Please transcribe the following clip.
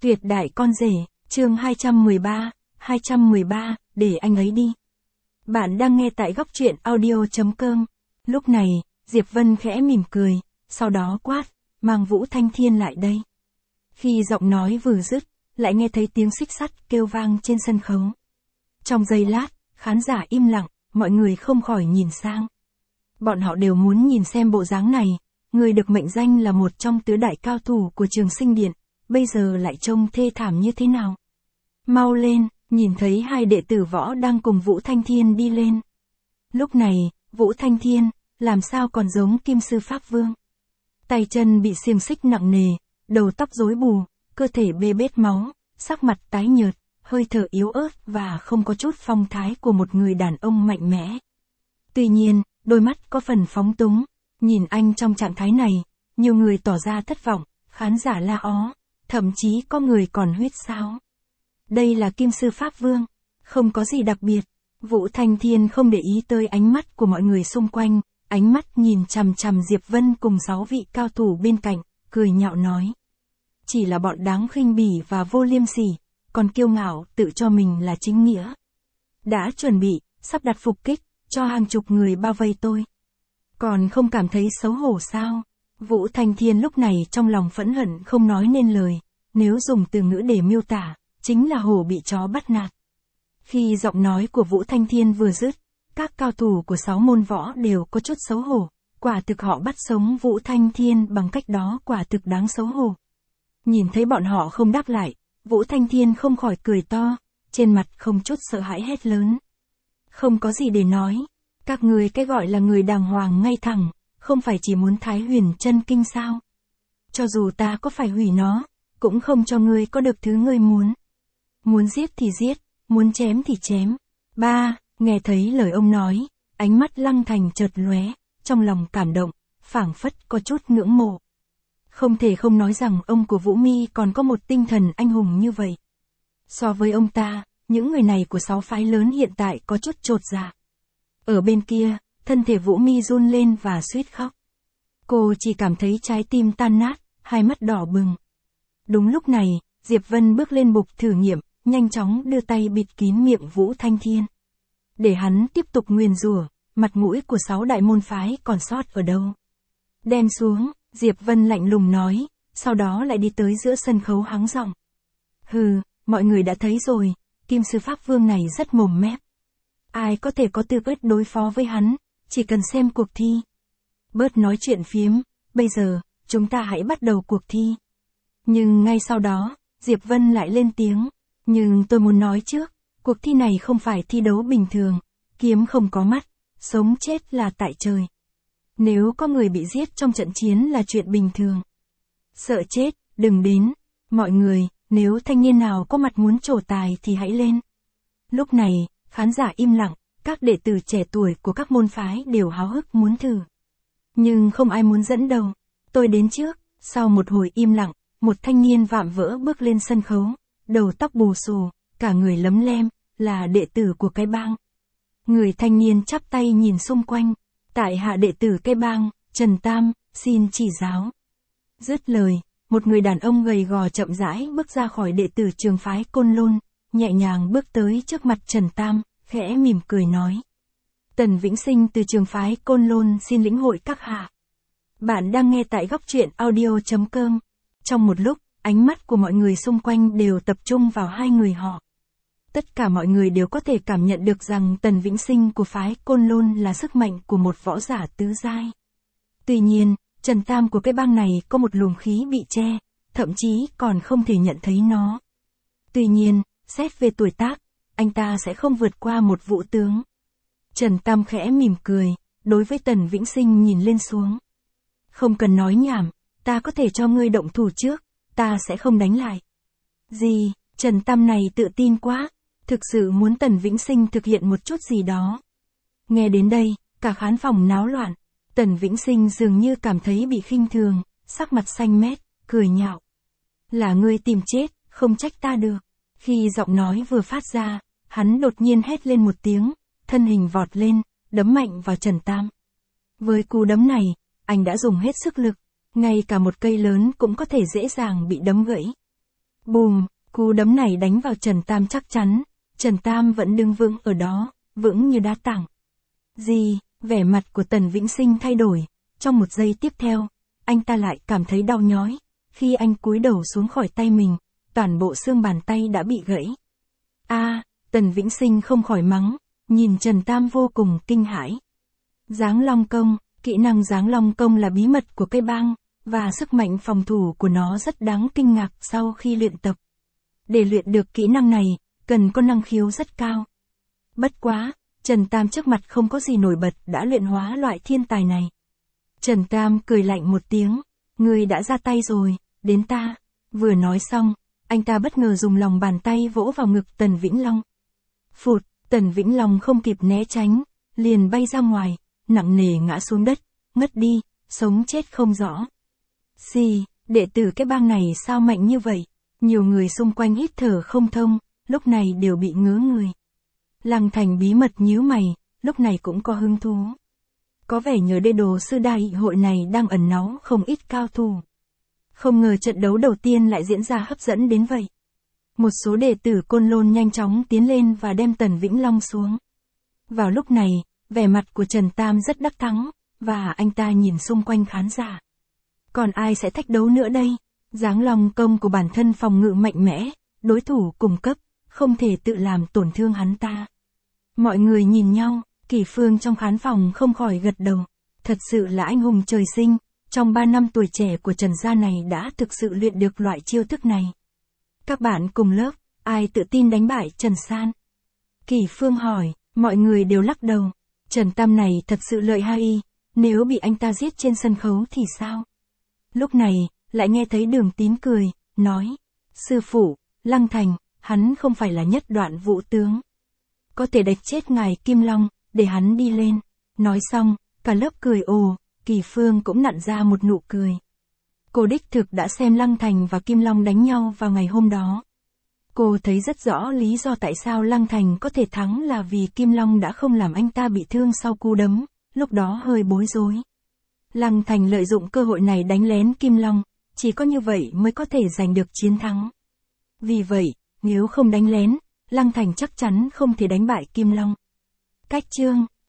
Tuyệt đại con rể, chương 213, để anh ấy đi. Bạn đang nghe tại góc truyện audio.com. Lúc này, Diệp Vân khẽ mỉm cười, sau đó quát, mang Vũ Thanh Thiên lại đây. Khi giọng nói vừa dứt, lại nghe thấy tiếng xích sắt kêu vang trên sân khấu. Trong giây lát, khán giả im lặng, mọi người không khỏi nhìn sang. Bọn họ đều muốn nhìn xem bộ dáng này, người được mệnh danh là một trong tứ đại cao thủ của Trường Sinh Điện, bây giờ lại trông thê thảm như thế nào. Mau lên, nhìn thấy hai đệ tử võ đang cùng Vũ Thanh Thiên đi lên. Lúc này, Vũ Thanh Thiên, làm sao còn giống Kim Sư Pháp Vương. Tay chân bị xiềng xích nặng nề, đầu tóc rối bù, cơ thể bê bết máu, sắc mặt tái nhợt, hơi thở yếu ớt và không có chút phong thái của một người đàn ông mạnh mẽ. Tuy nhiên, đôi mắt có phần phóng túng, nhìn anh trong trạng thái này, nhiều người tỏ ra thất vọng, khán giả la ó, thậm chí có người còn huýt sáo. Đây là Kim Sư Pháp Vương, không có gì đặc biệt. Vũ Thanh Thiên không để ý tới ánh mắt của mọi người xung quanh, ánh mắt nhìn chằm chằm Diệp Vân cùng 6 vị cao thủ bên cạnh, cười nhạo nói. Chỉ là bọn đáng khinh bỉ và vô liêm sỉ, còn kiêu ngạo tự cho mình là chính nghĩa. Đã chuẩn bị, sắp đặt phục kích, cho hàng chục người bao vây tôi. Còn không cảm thấy xấu hổ sao? Vũ Thanh Thiên lúc này trong lòng phẫn hận không nói nên lời, nếu dùng từ ngữ để miêu tả, chính là hổ bị chó bắt nạt. Khi giọng nói của Vũ Thanh Thiên vừa dứt, các cao thủ của 6 môn võ đều có chút xấu hổ, quả thực họ bắt sống Vũ Thanh Thiên bằng cách đó quả thực đáng xấu hổ. Nhìn thấy bọn họ không đáp lại, Vũ Thanh Thiên không khỏi cười to, trên mặt không chút sợ hãi hét lớn. Không có gì để nói, các người cái gọi là người đàng hoàng ngay thẳng, không phải chỉ muốn Thái Huyền Chân Kinh sao? Cho dù ta có phải hủy nó, cũng không cho ngươi có được thứ ngươi muốn. Muốn giết thì giết, muốn chém thì chém. Nghe thấy lời ông nói, ánh mắt Lăng Thành chợt lóe, trong lòng cảm động, phảng phất có chút ngưỡng mộ. Không thể không nói rằng ông của Vũ Mi còn có một tinh thần anh hùng như vậy. So với ông ta, những người này của 6 phái lớn hiện tại có chút chột dạ. Ở bên kia, thân thể Vũ Mi run lên và suýt khóc. Cô chỉ cảm thấy trái tim tan nát, hai mắt đỏ bừng. Đúng lúc này, Diệp Vân bước lên bục thử nghiệm, nhanh chóng đưa tay bịt kín miệng Vũ Thanh Thiên. Để hắn tiếp tục nguyền rủa, mặt mũi của 6 đại môn phái còn sót ở đâu. Đem xuống, Diệp Vân lạnh lùng nói, sau đó lại đi tới giữa sân khấu hắng giọng. Hừ, mọi người đã thấy rồi, Kim Sư Pháp Vương này rất mồm mép. Ai có thể có tư cách đối phó với hắn, chỉ cần xem cuộc thi. Bớt nói chuyện phiếm, bây giờ, chúng ta hãy bắt đầu cuộc thi. Nhưng ngay sau đó, Diệp Vân lại lên tiếng. Nhưng tôi muốn nói trước, cuộc thi này không phải thi đấu bình thường, kiếm không có mắt, sống chết là tại trời. Nếu có người bị giết trong trận chiến là chuyện bình thường. Sợ chết, đừng đến. Mọi người, nếu thanh niên nào có mặt muốn trổ tài thì hãy lên. Lúc này, khán giả im lặng, các đệ tử trẻ tuổi của các môn phái đều háo hức muốn thử. Nhưng không ai muốn dẫn đầu. Tôi đến trước, sau một hồi im lặng, một thanh niên vạm vỡ bước lên sân khấu, đầu tóc bù xù, cả người lấm lem, là đệ tử của cái bang. Người thanh niên chắp tay nhìn xung quanh, tại hạ đệ tử cái bang, Trần Tam, xin chỉ giáo. Dứt lời, một người đàn ông gầy gò chậm rãi bước ra khỏi đệ tử trường phái Côn Lôn, nhẹ nhàng bước tới trước mặt Trần Tam, khẽ mỉm cười nói. Tần Vĩnh Sinh từ trường phái Côn Lôn xin lĩnh hội các hạ. Bạn đang nghe tại góc truyện audio.com. Trong một lúc, ánh mắt của mọi người xung quanh đều tập trung vào hai người họ. Tất cả mọi người đều có thể cảm nhận được rằng Tần Vĩnh Sinh của phái Côn Lôn là sức mạnh của một võ giả tứ giai. Tuy nhiên, Trần Tam của cái bang này có một luồng khí bị che, thậm chí còn không thể nhận thấy nó. Tuy nhiên, xét về tuổi tác, anh ta sẽ không vượt qua một vũ tướng. Trần Tam khẽ mỉm cười, đối với Tần Vĩnh Sinh nhìn lên xuống. Không cần nói nhảm, ta có thể cho ngươi động thủ trước, ta sẽ không đánh lại. Gì, Trần Tam này tự tin quá, thực sự muốn Tần Vĩnh Sinh thực hiện một chút gì đó. Nghe đến đây, cả khán phòng náo loạn, Tần Vĩnh Sinh dường như cảm thấy bị khinh thường, sắc mặt xanh mét, cười nhạo. Là ngươi tìm chết, không trách ta được. Khi giọng nói vừa phát ra, hắn đột nhiên hét lên một tiếng, thân hình vọt lên, đấm mạnh vào Trần Tam. Với cú đấm này, anh đã dùng hết sức lực, ngay cả một cây lớn cũng có thể dễ dàng bị đấm gãy. Bùm, cú đấm này đánh vào Trần Tam chắc chắn, Trần Tam vẫn đứng vững ở đó, vững như đá tảng. Gì, vẻ mặt của Tần Vĩnh Sinh thay đổi, trong một giây tiếp theo, anh ta lại cảm thấy đau nhói, khi anh cúi đầu xuống khỏi tay mình, toàn bộ xương bàn tay đã bị gãy. Tần Vĩnh Sinh không khỏi mắng, nhìn Trần Tam vô cùng kinh hãi. Giáng Long Công, kỹ năng Giáng Long Công là bí mật của cây băng, và sức mạnh phòng thủ của nó rất đáng kinh ngạc sau khi luyện tập. Để luyện được kỹ năng này, cần có năng khiếu rất cao. Bất quá, Trần Tam trước mặt không có gì nổi bật đã luyện hóa loại thiên tài này. Trần Tam cười lạnh một tiếng, ngươi đã ra tay rồi, đến ta. Vừa nói xong, anh ta bất ngờ dùng lòng bàn tay vỗ vào ngực Tần Vĩnh Long. Phụt, Tần Vĩnh Long không kịp né tránh, liền bay ra ngoài, nặng nề ngã xuống đất, ngất đi, sống chết không rõ. Xì, đệ tử cái bang này sao mạnh như vậy? Nhiều người xung quanh hít thở không thông, lúc này đều bị ngớ người. Lăng Thành bí mật nhíu mày, lúc này cũng có hứng thú. Có vẻ nhờ đê đồ sư đại hội này đang ẩn náu không ít cao thủ. Không ngờ trận đấu đầu tiên lại diễn ra hấp dẫn đến vậy. Một số đệ tử Côn Lôn nhanh chóng tiến lên và đem Tần Vĩnh Long xuống. Vào lúc này, vẻ mặt của Trần Tam rất đắc thắng, và anh ta nhìn xung quanh khán giả. Còn ai sẽ thách đấu nữa đây? Giáng Long Công của bản thân phòng ngự mạnh mẽ, đối thủ cùng cấp, không thể tự làm tổn thương hắn ta. Mọi người nhìn nhau, Kỳ Phương trong khán phòng không khỏi gật đầu. Thật sự là anh hùng trời sinh, trong 3 năm tuổi trẻ của Trần gia này đã thực sự luyện được loại chiêu thức này. Các bạn cùng lớp, ai tự tin đánh bại Trần San? Kỳ Phương hỏi, mọi người đều lắc đầu. Trần Tam này thật sự lợi hại, nếu bị anh ta giết trên sân khấu thì sao? Lúc này, lại nghe thấy Đường Tín cười, nói, sư phụ, Lăng Thành, hắn không phải là Nhất Đoạn Vũ tướng. Có thể đạch chết ngài Kim Long, để hắn đi lên. Nói xong, cả lớp cười ồ, Kỳ Phương cũng nặn ra một nụ cười. Cô đích thực đã xem Lăng Thành và Kim Long đánh nhau vào ngày hôm đó. Cô thấy rất rõ lý do tại sao Lăng Thành có thể thắng là vì Kim Long đã không làm anh ta bị thương sau cú đấm, lúc đó hơi bối rối. Lăng Thành lợi dụng cơ hội này đánh lén Kim Long, chỉ có như vậy mới có thể giành được chiến thắng. Vì vậy, nếu không đánh lén, Lăng Thành chắc chắn không thể đánh bại Kim Long. Cách chương